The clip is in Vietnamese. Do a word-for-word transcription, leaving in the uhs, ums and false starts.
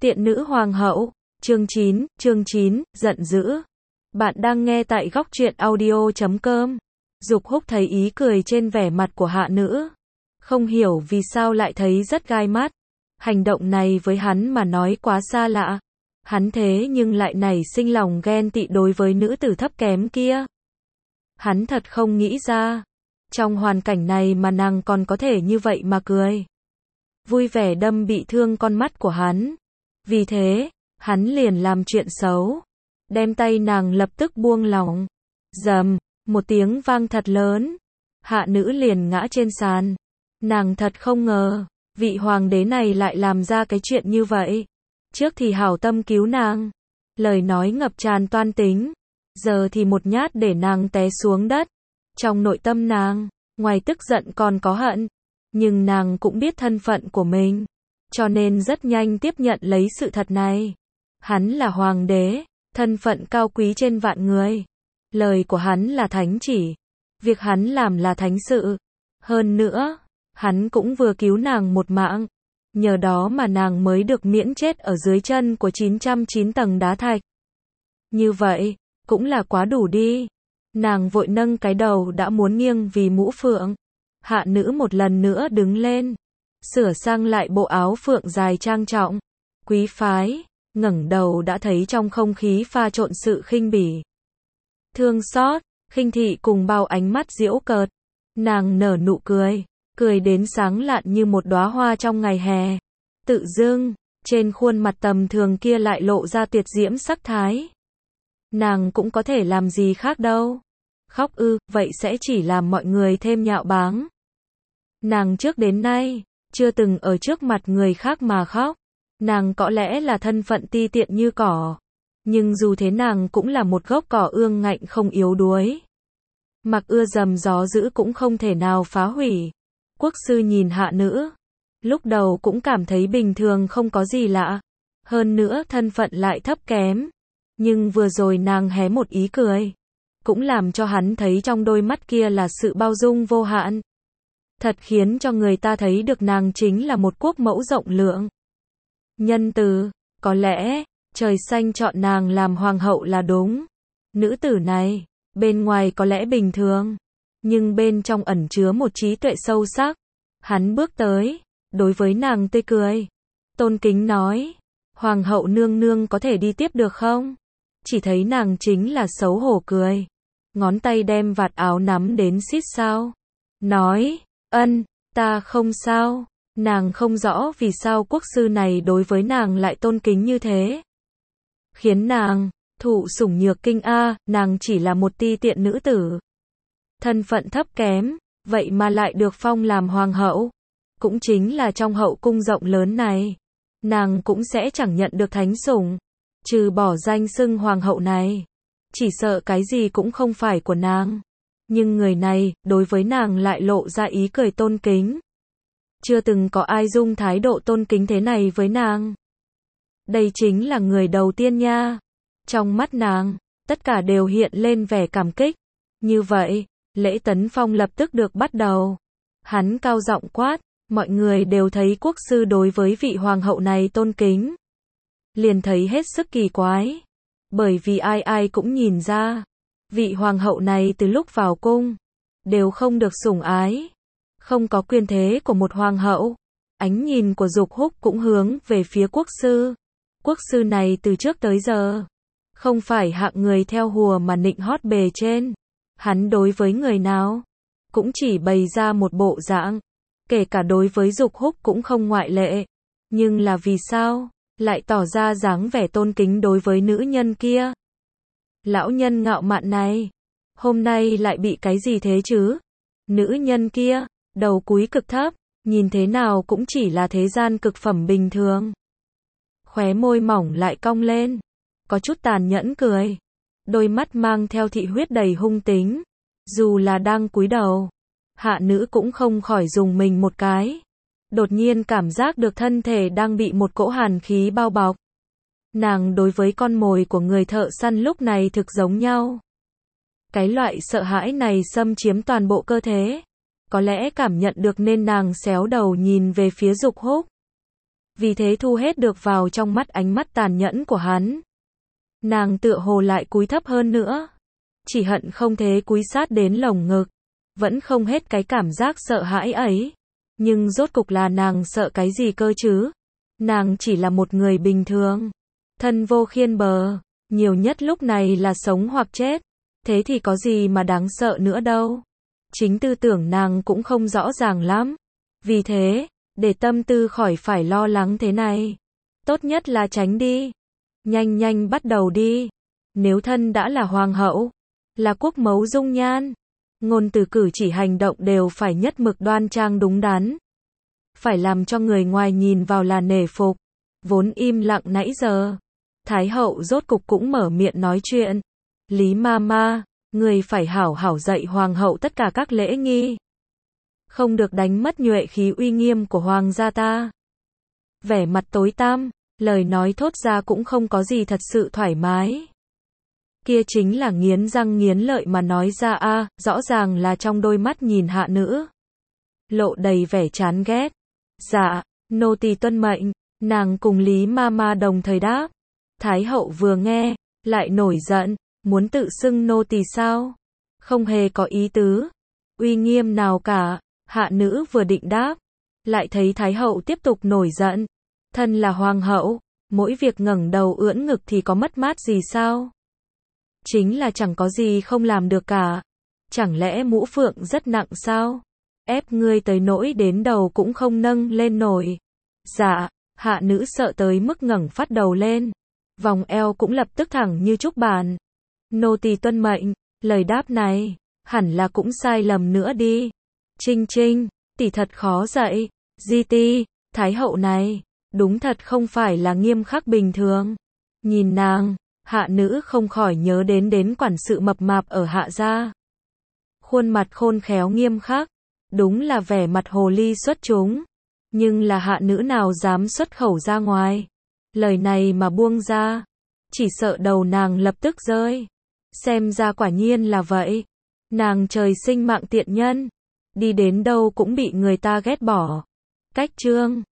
Tiện nữ hoàng hậu, chương chín, chương chín, giận dữ. Bạn đang nghe tại góc truyện audio chấm com. Dục Húc thấy ý cười trên vẻ mặt của hạ nữ. Không hiểu vì sao lại thấy rất gai mắt. Hành động này với hắn mà nói quá xa lạ. Hắn thế nhưng lại nảy sinh lòng ghen tị đối với nữ tử thấp kém kia. Hắn thật không nghĩ ra. Trong hoàn cảnh này mà nàng còn có thể như vậy mà cười. Vui vẻ đâm bị thương con mắt của hắn. Vì thế, hắn liền làm chuyện xấu. Đem tay nàng lập tức buông lỏng. Dầm, một tiếng vang thật lớn. Hạ nữ liền ngã trên sàn. Nàng thật không ngờ, vị hoàng đế này lại làm ra cái chuyện như vậy. Trước thì hảo tâm cứu nàng. Lời nói ngập tràn toan tính. Giờ thì một nhát để nàng té xuống đất. Trong nội tâm nàng, ngoài tức giận còn có hận. Nhưng nàng cũng biết thân phận của mình. Cho nên rất nhanh tiếp nhận lấy sự thật này. Hắn là hoàng đế, thân phận cao quý trên vạn người. Lời của hắn là thánh chỉ. Việc hắn làm là thánh sự. Hơn nữa, hắn cũng vừa cứu nàng một mạng. Nhờ đó mà nàng mới được miễn chết ở dưới chân của chín trăm chín tầng đá thạch. Như vậy, cũng là quá đủ đi. Nàng vội nâng cái đầu đã muốn nghiêng vì mũ phượng. Hạ nữ một lần nữa đứng lên. Sửa sang lại bộ áo phượng dài trang trọng, quý phái, ngẩng đầu đã thấy trong không khí pha trộn sự khinh bỉ, thương xót, khinh thị cùng bao ánh mắt giễu cợt. Nàng nở nụ cười, cười đến sáng lạn như một đóa hoa trong ngày hè. Tự dưng, trên khuôn mặt tầm thường kia lại lộ ra tuyệt diễm sắc thái. Nàng cũng có thể làm gì khác đâu. Khóc ư, vậy sẽ chỉ làm mọi người thêm nhạo báng. Nàng trước đến nay chưa từng ở trước mặt người khác mà khóc. Nàng có lẽ là thân phận ti tiện như cỏ. Nhưng dù thế nàng cũng là một gốc cỏ ương ngạnh không yếu đuối. Mặc ưa dầm gió dữ cũng không thể nào phá hủy. Quốc sư nhìn hạ nữ. Lúc đầu cũng cảm thấy bình thường không có gì lạ. Hơn nữa thân phận lại thấp kém. Nhưng vừa rồi nàng hé một ý cười. Cũng làm cho hắn thấy trong đôi mắt kia là sự bao dung vô hạn. Thật khiến cho người ta thấy được nàng chính là một quốc mẫu rộng lượng. Nhân từ, có lẽ, trời xanh chọn nàng làm hoàng hậu là đúng. Nữ tử này, bên ngoài có lẽ bình thường, nhưng bên trong ẩn chứa một trí tuệ sâu sắc. Hắn bước tới, đối với nàng tươi cười. Tôn kính nói, hoàng hậu nương nương có thể đi tiếp được không? Chỉ thấy nàng chính là xấu hổ cười. Ngón tay đem vạt áo nắm đến xít sao. Nói, ân, ta không sao. Nàng không rõ vì sao quốc sư này đối với nàng lại tôn kính như thế. Khiến nàng, thụ sủng nhược kinh a, nàng chỉ là một ti tiện nữ tử. Thân phận thấp kém, vậy mà lại được phong làm hoàng hậu. Cũng chính là trong hậu cung rộng lớn này. Nàng cũng sẽ chẳng nhận được thánh sủng. Trừ bỏ danh xưng hoàng hậu này. Chỉ sợ cái gì cũng không phải của nàng. Nhưng người này, đối với nàng lại lộ ra ý cười tôn kính. Chưa từng có ai dung thái độ tôn kính thế này với nàng. Đây chính là người đầu tiên nha. Trong mắt nàng, tất cả đều hiện lên vẻ cảm kích. Như vậy, lễ tấn phong lập tức được bắt đầu. Hắn cao giọng quát, mọi người đều thấy quốc sư đối với vị hoàng hậu này tôn kính. Liền thấy hết sức kỳ quái. Bởi vì ai ai cũng nhìn ra. Vị hoàng hậu này từ lúc vào cung, đều không được sủng ái. Không có quyền thế của một hoàng hậu. Ánh nhìn của Dục Húc cũng hướng về phía quốc sư. Quốc sư này từ trước tới giờ, không phải hạng người theo hùa mà nịnh hót bề trên. Hắn đối với người nào, cũng chỉ bày ra một bộ dạng. Kể cả đối với Dục Húc cũng không ngoại lệ. Nhưng là vì sao, lại tỏ ra dáng vẻ tôn kính đối với nữ nhân kia. Lão nhân ngạo mạn này, hôm nay lại bị cái gì thế chứ? Nữ nhân kia, đầu cúi cực thấp, nhìn thế nào cũng chỉ là thế gian cực phẩm bình thường. Khóe môi mỏng lại cong lên, có chút tàn nhẫn cười. Đôi mắt mang theo thị huyết đầy hung tính. Dù là đang cúi đầu, hạ nữ cũng không khỏi dùng mình một cái. Đột nhiên cảm giác được thân thể đang bị một cỗ hàn khí bao bọc. Nàng đối với con mồi của người thợ săn lúc này thực giống nhau. Cái loại sợ hãi này xâm chiếm toàn bộ cơ thể. Có lẽ cảm nhận được nên nàng xéo đầu nhìn về phía Dục Húc. vì thế thu hết được vào trong mắt ánh mắt tàn nhẫn của hắn. Nàng tựa hồ lại cúi thấp hơn nữa, chỉ hận không thế cúi sát đến lồng ngực, vẫn không hết cái cảm giác sợ hãi ấy. Nhưng rốt cục là nàng sợ cái gì cơ chứ? Nàng chỉ là một người bình thường, thân vô khiên bờ, nhiều nhất lúc này là sống hoặc chết, thế thì có gì mà đáng sợ nữa đâu. Chính tư tưởng nàng cũng không rõ ràng lắm, vì thế, để tâm tư khỏi phải lo lắng thế này, tốt nhất là tránh đi. Nhanh nhanh bắt đầu đi. Nếu thân đã là hoàng hậu, là quốc mẫu dung nhan, ngôn từ cử chỉ hành động đều phải nhất mực đoan trang đúng đắn, phải làm cho người ngoài nhìn vào là nể phục. Vốn im lặng nãy giờ, Thái hậu rốt cục cũng mở miệng nói chuyện. Lý Mama, người phải hảo hảo dạy hoàng hậu tất cả các lễ nghi, không được đánh mất nhuệ khí uy nghiêm của hoàng gia ta. Vẻ mặt tối tăm, lời nói thốt ra cũng không có gì thật sự thoải mái. Kia chính là nghiến răng nghiến lợi mà nói ra a, à, rõ ràng là trong đôi mắt nhìn hạ nữ lộ đầy vẻ chán ghét. Dạ, nô tỳ tuân mệnh. Nàng cùng Lý Mama đồng thời đáp. Thái hậu vừa nghe, lại nổi giận, muốn tự xưng nô tỳ sao? Không hề có ý tứ, uy nghiêm nào cả. Hạ nữ vừa định đáp, lại thấy Thái hậu tiếp tục nổi giận. Thân là hoàng hậu, mỗi việc ngẩng đầu ưỡn ngực thì có mất mát gì sao? Chính là chẳng có gì không làm được cả. Chẳng lẽ mũ phượng rất nặng sao? Ép ngươi tới nỗi đến đầu cũng không nâng lên nổi. Dạ, hạ nữ sợ tới mức ngẩng phát đầu lên, vòng eo cũng lập tức thẳng như trúc bàn. Nô tỳ tuân mệnh. Lời đáp này, hẳn là cũng sai lầm nữa đi. Trinh Trinh, tỷ thật khó dạy. Di ti, Thái hậu này, đúng thật không phải là nghiêm khắc bình thường. Nhìn nàng, hạ nữ không khỏi nhớ đến đến quản sự mập mạp ở hạ gia. Khuôn mặt khôn khéo nghiêm khắc, đúng là vẻ mặt hồ ly xuất chúng. Nhưng là hạ nữ nào dám xuất khẩu ra ngoài. Lời này mà buông ra, chỉ sợ đầu nàng lập tức rơi. Xem ra quả nhiên là vậy. Nàng trời sinh mạng tiện nhân, đi đến đâu cũng bị người ta ghét bỏ. Cách chương